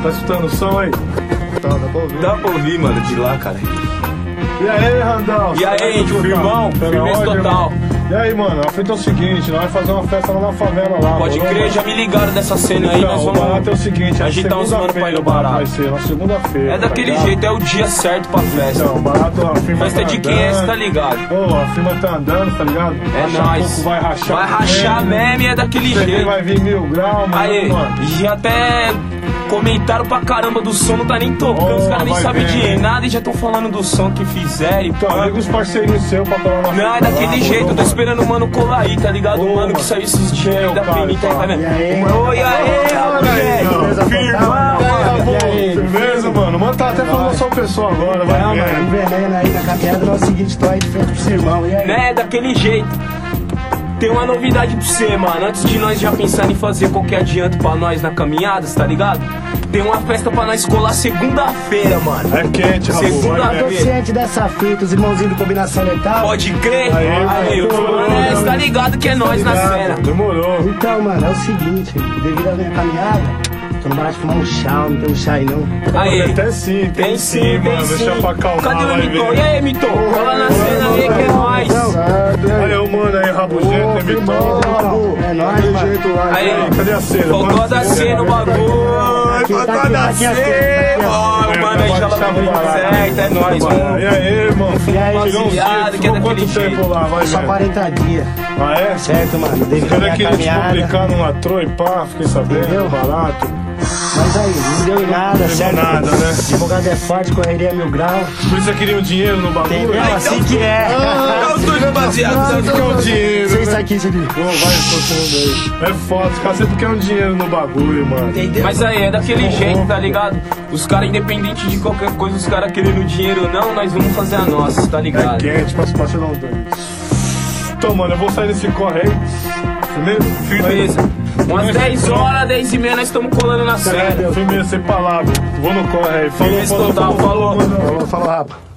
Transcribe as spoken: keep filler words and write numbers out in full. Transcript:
Tá escutando o som aí? Tá, dá pra ouvir. Dá pra ouvir, mano, de lá, cara. E aí, Randall? E aí, índio, firmão? Firmeza total. E aí, mano, a fita é o seguinte, nós vamos fazer uma festa lá na favela lá. Pode mano, crer, mano. já me ligaram dessa cena aí, Então, nós o vamos barato é o seguinte, a agitar uns mano pra ir no barato. Vai ser na segunda-feira. É daquele tá jeito, é o dia certo pra festa. Então, o barato, a firma Festa tá de andando. quem é, cê tá ligado? Pô, a firma tá andando, tá ligado? É Daqui a nóis. pouco vai rachar. Vai rachar mesmo e é daquele C D jeito. vai vir mil graus, mano. Aí, mano. já até comentaram pra caramba do som, não tá nem tocando, Oh, os caras nem vai sabem ver. de nada e já tão falando do som que fizeram. Então, liga os parceirinhos seus pra colar na Não, é festa daquele lá, jeito, eu tô mano. esperando o mano colar aí, tá ligado? O Ô, mano que mano. saiu esses dias aí Eu, da cara, Penita aí, tá fala. vendo? E aí? Oi, aê, rapaz! Firmão, mano! E aí? Beleza, mano? Mano, tá até falando só pessoa agora, vai Não, ver. mano, envenena aí na caminhada, não é o seguinte, tô aí de frente pro seu irmão, e aí? Né, daquele jeito. Tem uma novidade pra você, mano. Antes de nós já pensar em fazer qualquer adianto pra nós na caminhada, tá ligado? Tem uma festa pra nós colar segunda-feira, mano. É quente, Rabu, Segunda- vai Tô ver. ciente dessa fita, os irmãozinhos do Combinação Letal. Pode crer? Aí, Aí, mano. mano, é, cê tá ligado que é nós na cena. Demorou. Então, mano, é o seguinte, devido à minha caminhada, tô no bar de fumar um chá, não tem um chá aí não. Aí, Até sim, tem sim, tem mano. sim. Deixa pra acalmar, Cadê o vai Miton? ver. E aí, Miton? Cola na cena aí que é nóis. Certo, e aí? Aí, o mano aí, Rabugento, é Vitor. Então, é nóis, mano. Aí, Cadê a cena? faltou da cena o bagulho. Faltou da cena. Ó, mano, aí já lá certo, é nóis, E mano. aí, irmão? E aí, Tirou uns viado, dias, que é ficou quanto daquele tempo jeito. lá, vai Só ver? quarenta dias, Ah, é? certo, mano? Devido à Cadê minha que eles caminhada. complicar numa troa e pá, fiquei sabendo, Entendeu? barato. Mas aí, não deu em nada, certo? nada, né? Advogado é forte, correria mil graus. Por isso eu queria o dinheiro no bagulho. Entendeu? Ah, Assim que é. Tá os dois, rapaziada. Você quer o dinheiro, Isso né? aqui, isso aqui. Pô, vai, todo mundo aí. É foda, os caras sempre querem um dinheiro no bagulho, mano. Mas aí, é daquele jeito, tá ligado? Os caras, independente de qualquer coisa, os caras querendo dinheiro ou não, nós vamos fazer a nossa, tá É ligado? quente, passa pra não dois. Então, mano, eu vou sair desse corre aí. Firmeza? Firmeza. Umas dez horas, dez e meia, nós estamos colando na cena. Firmeza, sem palavra. Vou no corre aí. Falou, Firmeza falou, total, falou. falou. Falou, falou, rapa.